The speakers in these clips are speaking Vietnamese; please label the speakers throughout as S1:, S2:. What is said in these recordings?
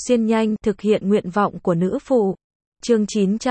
S1: xuyên nhanh, thực hiện nguyện vọng của nữ phụ. Chương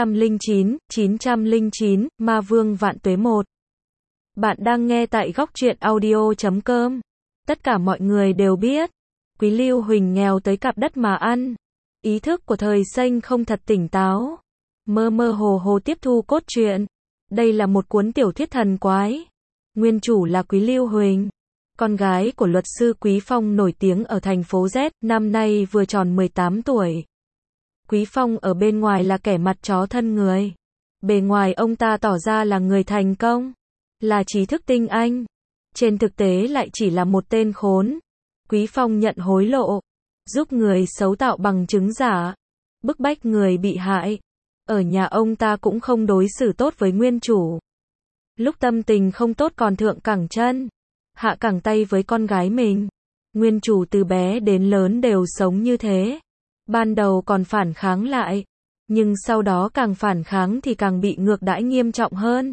S1: 909, Ma Vương Vạn Tuế 1. Bạn đang nghe tại góc truyện audio.com. Tất cả mọi người đều biết, Quý Lưu Huỳnh nghèo tới cặp đất mà ăn. Ý thức của thời Xanh không thật tỉnh táo. Mơ mơ hồ hồ tiếp thu cốt truyện. Đây là một cuốn tiểu thuyết thần quái. Nguyên chủ là Quý Lưu Huỳnh, con gái của luật sư Quý Phong nổi tiếng ở thành phố Z, năm nay vừa tròn 18 tuổi. Quý Phong ở bên ngoài là kẻ mặt chó thân người. Bề ngoài ông ta tỏ ra là người thành công, là trí thức tinh anh. Trên thực tế lại chỉ là một tên khốn. Quý Phong nhận hối lộ, giúp người xấu tạo bằng chứng giả, bức bách người bị hại. Ở nhà ông ta cũng không đối xử tốt với nguyên chủ. Lúc tâm tình không tốt còn thượng cẳng chân, hạ cẳng tay với con gái mình. Nguyên chủ từ bé đến lớn đều sống như thế. Ban đầu còn phản kháng lại, nhưng sau đó càng phản kháng thì càng bị ngược đãi nghiêm trọng hơn.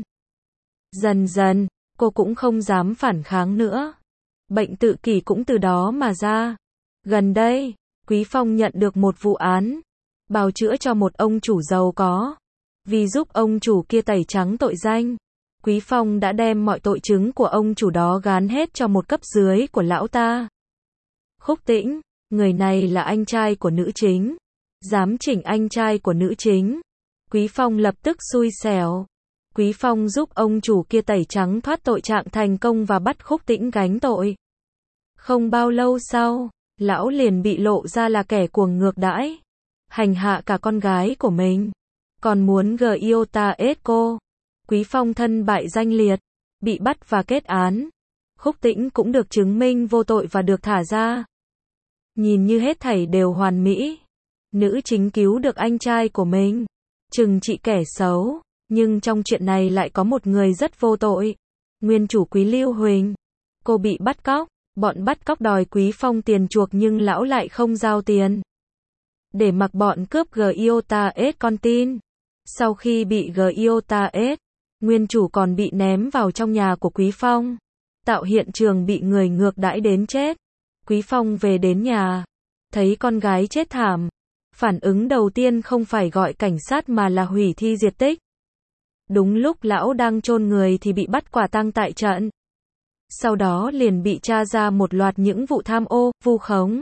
S1: Dần dần, cô cũng không dám phản kháng nữa. Bệnh tự kỷ cũng từ đó mà ra. Gần đây, Quý Phong nhận được một vụ án bào chữa cho một ông chủ giàu có. Vì giúp ông chủ kia tẩy trắng tội danh, Quý Phong đã đem mọi tội chứng của ông chủ đó gán hết cho một cấp dưới của lão ta. Khúc Tĩnh, người này là anh trai của nữ chính. Dám chỉnh anh trai của nữ chính, Quý Phong lập tức xui xẻo. Quý Phong giúp ông chủ kia tẩy trắng thoát tội trạng thành công và bắt Khúc Tĩnh gánh tội. Không bao lâu sau, lão liền bị lộ ra là kẻ cuồng ngược đãi, hành hạ cả con gái của mình, còn muốn Giota ết cô. Quý Phong thân bại danh liệt, bị bắt và kết án. Khúc Tĩnh cũng được chứng minh vô tội và được thả ra. Nhìn như hết thảy đều hoàn mỹ, nữ chính cứu được anh trai của mình, trừng trị kẻ xấu, nhưng trong chuyện này lại có một người rất vô tội. Nguyên chủ Quý Lưu Huỳnh, cô bị bắt cóc, bọn bắt cóc đòi Quý Phong tiền chuộc nhưng lão lại không giao tiền, để mặc bọn cướp Giota ết con tin. Sau khi bị Giota ết, nguyên chủ còn bị ném vào trong nhà của Quý Phong, tạo hiện trường bị người ngược đãi đến chết. Quý Phong về đến nhà, thấy con gái chết thảm. Phản ứng đầu tiên không phải gọi cảnh sát mà là hủy thi diệt tích. Đúng lúc lão đang chôn người thì bị bắt quả tang tại trận. Sau đó liền bị tra ra một loạt những vụ tham ô, vu khống,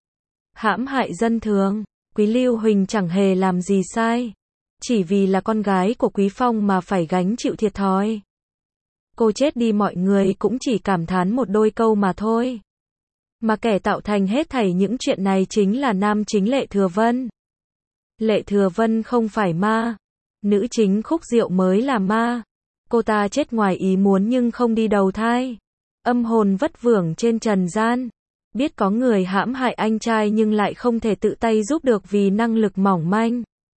S1: hãm hại dân thường. Quý Lưu Huỳnh chẳng hề làm gì sai, chỉ vì là con gái của Quý Phong mà phải gánh chịu thiệt thòi. Cô chết đi mọi người cũng chỉ cảm thán một đôi câu mà thôi. Mà kẻ tạo thành hết thảy những chuyện này chính là nam chính Lệ Thừa Vân. Lệ Thừa Vân không phải ma, nữ chính Khúc Diệu mới là ma. Cô ta chết ngoài ý muốn nhưng không đi đầu thai, âm hồn vất vưởng trên trần gian. Biết có người hãm hại anh trai nhưng lại không thể tự tay giúp được vì năng lực mỏng manh.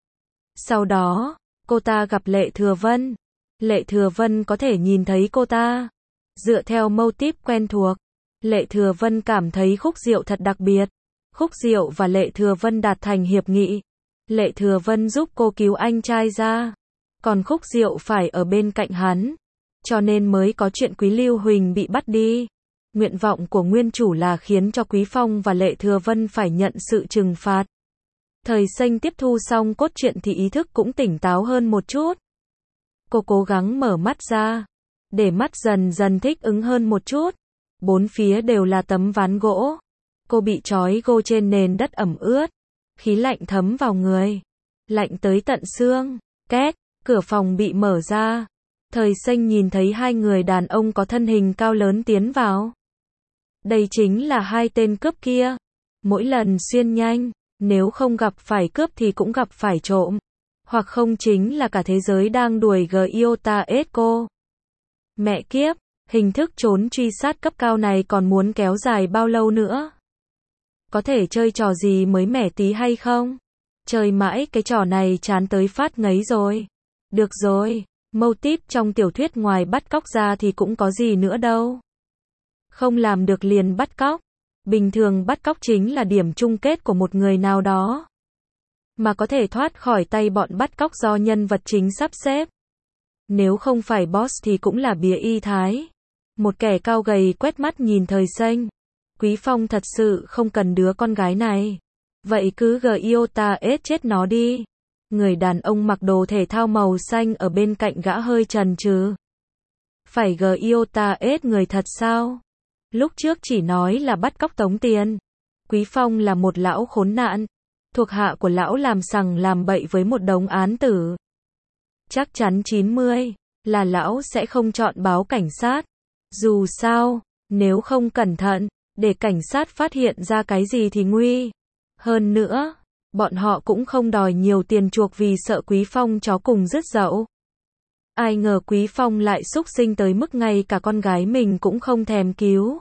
S1: Sau đó, cô ta gặp Lệ Thừa Vân. Lệ Thừa Vân có thể nhìn thấy cô ta. Dựa theo mâu típ quen thuộc, Lệ Thừa Vân cảm thấy Khúc Diệu thật đặc biệt. Khúc Diệu và Lệ Thừa Vân đạt thành hiệp nghị. Lệ Thừa Vân giúp cô cứu anh trai ra, còn Khúc Diệu phải ở bên cạnh hắn, cho nên mới có chuyện Quý Lưu Huỳnh bị bắt đi. Nguyện vọng của nguyên chủ là khiến cho Quý Phong và Lệ Thừa Vân phải nhận sự trừng phạt. Thời Xanh tiếp thu xong cốt truyện thì ý thức cũng tỉnh táo hơn một chút. Cô cố gắng mở mắt ra, để mắt dần dần thích ứng hơn một chút. Bốn phía đều là tấm ván gỗ. Cô bị trói gô trên nền đất ẩm ướt. Khí lạnh thấm vào người, lạnh tới tận xương. Két, cửa phòng bị mở ra. Thời Xanh nhìn thấy hai người đàn ông có thân hình cao lớn tiến vào. Đây chính là hai tên cướp kia. Mỗi lần xuyên nhanh, nếu không gặp phải cướp thì cũng gặp phải trộm. Hoặc không chính là cả thế giới đang đuổi Giota ết cô. Mẹ kiếp, hình thức trốn truy sát cấp cao này còn muốn kéo dài bao lâu nữa? Có thể chơi trò gì mới mẻ tí hay không? Chơi mãi cái trò này chán tới phát ngấy rồi. Được rồi, mâu típ trong tiểu thuyết ngoài bắt cóc ra thì cũng có gì nữa đâu. Không làm được liền bắt cóc. Bình thường bắt cóc chính là điểm chung kết của một người nào đó. Mà có thể thoát khỏi tay bọn bắt cóc do nhân vật chính sắp xếp. Nếu không phải boss thì cũng là bìa y thái. Một kẻ cao gầy quét mắt nhìn Thời Xanh. Quý Phong thật sự không cần đứa con gái này. Vậy cứ Giota ết chết nó đi. Người đàn ông mặc đồ thể thao màu xanh ở bên cạnh gã hơi chần chừ. Phải Giota ết người thật sao? Lúc trước chỉ nói là bắt cóc tống tiền. Quý Phong là một lão khốn nạn. Thuộc hạ của lão làm sằng làm bậy với một đống án tử. Chắc chắn 90 là lão sẽ không chọn báo cảnh sát. Dù sao, nếu không cẩn thận, để cảnh sát phát hiện ra cái gì thì nguy. Hơn nữa, bọn họ cũng không đòi nhiều tiền chuộc vì sợ Quý Phong chó cùng rứt dậu. Ai ngờ Quý Phong lại xúc sinh tới mức ngay cả con gái mình cũng không thèm cứu.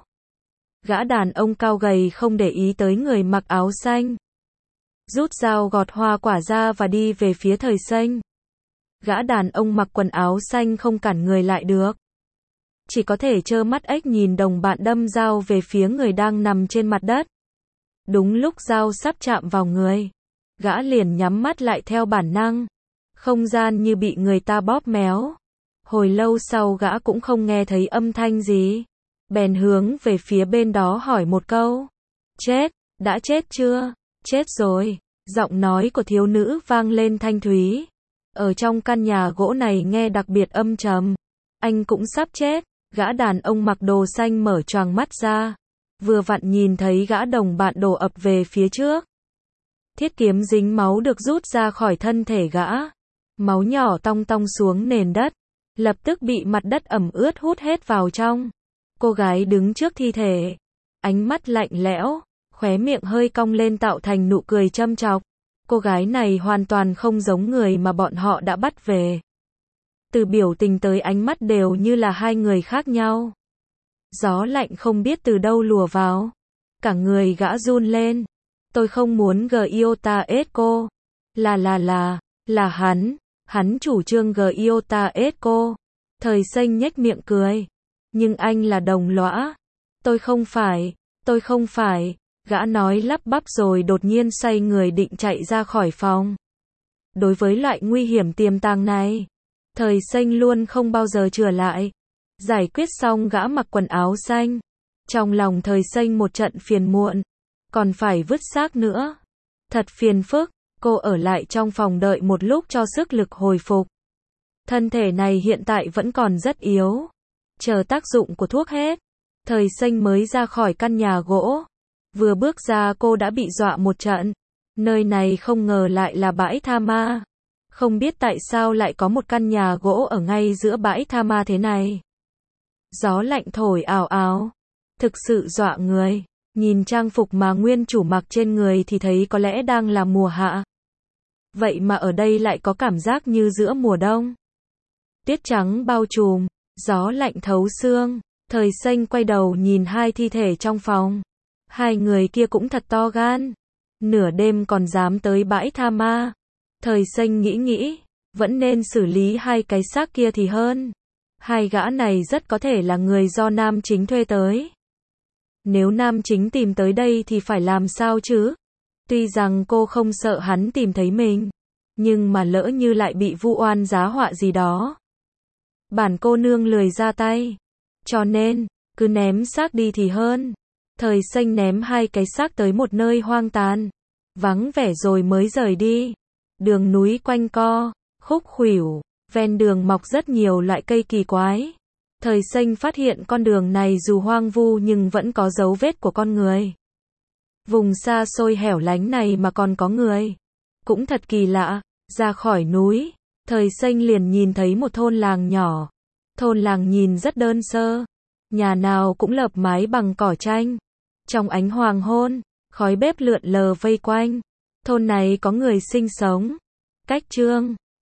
S1: Gã đàn ông cao gầy không để ý tới người mặc áo xanh. Rút dao gọt hoa quả ra và đi về phía Thời Xanh. Gã đàn ông mặc quần áo xanh không cản người lại được. Chỉ có thể trơ mắt ếch nhìn đồng bạn đâm dao về phía người đang nằm trên mặt đất. Đúng lúc dao sắp chạm vào người, gã liền nhắm mắt lại theo bản năng. Không gian như bị người ta bóp méo. Hồi lâu sau gã cũng không nghe thấy âm thanh gì. Bèn hướng về phía bên đó hỏi một câu. Chết, đã chết chưa? Chết rồi. Giọng nói của thiếu nữ vang lên thanh thúy. Ở trong căn nhà gỗ này nghe đặc biệt âm trầm. Anh cũng sắp chết. Gã đàn ông mặc đồ xanh mở choàng mắt ra. Vừa vặn nhìn thấy gã đồng bạn đổ ập về phía trước. Thiết kiếm dính máu được rút ra khỏi thân thể gã. Máu nhỏ tong tong xuống nền đất. Lập tức bị mặt đất ẩm ướt hút hết vào trong. Cô gái đứng trước thi thể. Ánh mắt lạnh lẽo. Khóe miệng hơi cong lên tạo thành nụ cười châm chọc. Cô gái này hoàn toàn không giống người mà bọn họ đã bắt về. Từ biểu tình tới ánh mắt đều như là hai người khác nhau. Gió lạnh không biết từ đâu lùa vào. Cả người gã run lên. Tôi không muốn Giota ết cô. Là hắn chủ trương Giota ết cô. Thời Xanh nhếch miệng cười. Nhưng anh là đồng lõa. Tôi không phải. Gã nói lắp bắp rồi đột nhiên xoay người định chạy ra khỏi phòng. Đối với loại nguy hiểm tiềm tàng này, Thời Xanh luôn không bao giờ chừa lại. Giải quyết xong gã mặc quần áo xanh. Trong lòng Thời Xanh một trận phiền muộn. Còn phải vứt xác nữa. Thật phiền phức. Cô ở lại trong phòng đợi một lúc cho sức lực hồi phục. Thân thể này hiện tại vẫn còn rất yếu. Chờ tác dụng của thuốc hết, Thời Xanh mới ra khỏi căn nhà gỗ. Vừa bước ra cô đã bị dọa một trận. Nơi này không ngờ lại là bãi tha ma. Không biết tại sao lại có một căn nhà gỗ ở ngay giữa bãi tha ma thế này. Gió lạnh thổi ào ào. Thực sự dọa người. Nhìn trang phục mà nguyên chủ mặc trên người thì thấy có lẽ đang là mùa hạ. Vậy mà ở đây lại có cảm giác như giữa mùa đông. Tuyết trắng bao trùm, gió lạnh thấu xương. Thời Xanh quay đầu nhìn hai thi thể trong phòng. Hai người kia cũng thật to gan. Nửa đêm còn dám tới bãi tha ma. Thời Xanh nghĩ, vẫn nên xử lý hai cái xác kia thì hơn. Hai gã này rất có thể là người do nam chính thuê tới. Nếu nam chính tìm tới đây thì phải làm sao chứ? Tuy rằng cô không sợ hắn tìm thấy mình, nhưng mà lỡ như lại bị vu oan giá họa gì đó. Bản cô nương lười ra tay. Cho nên, cứ ném xác đi thì hơn. Thời Xanh ném hai cái xác tới một nơi hoang tàn, vắng vẻ rồi mới rời đi. Đường núi quanh co, khúc khuỷu, ven đường mọc rất nhiều loại cây kỳ quái. Thời Xanh phát hiện con đường này dù hoang vu nhưng vẫn có dấu vết của con người. Vùng xa xôi hẻo lánh này mà còn có người. Cũng thật kỳ lạ. Ra khỏi núi, Thời Xanh liền nhìn thấy một thôn làng nhỏ. Thôn làng nhìn rất đơn sơ. Nhà nào cũng lợp mái bằng cỏ tranh. Trong ánh hoàng hôn, khói bếp lượn lờ vây quanh. Thôn này có người sinh sống. Cách Trương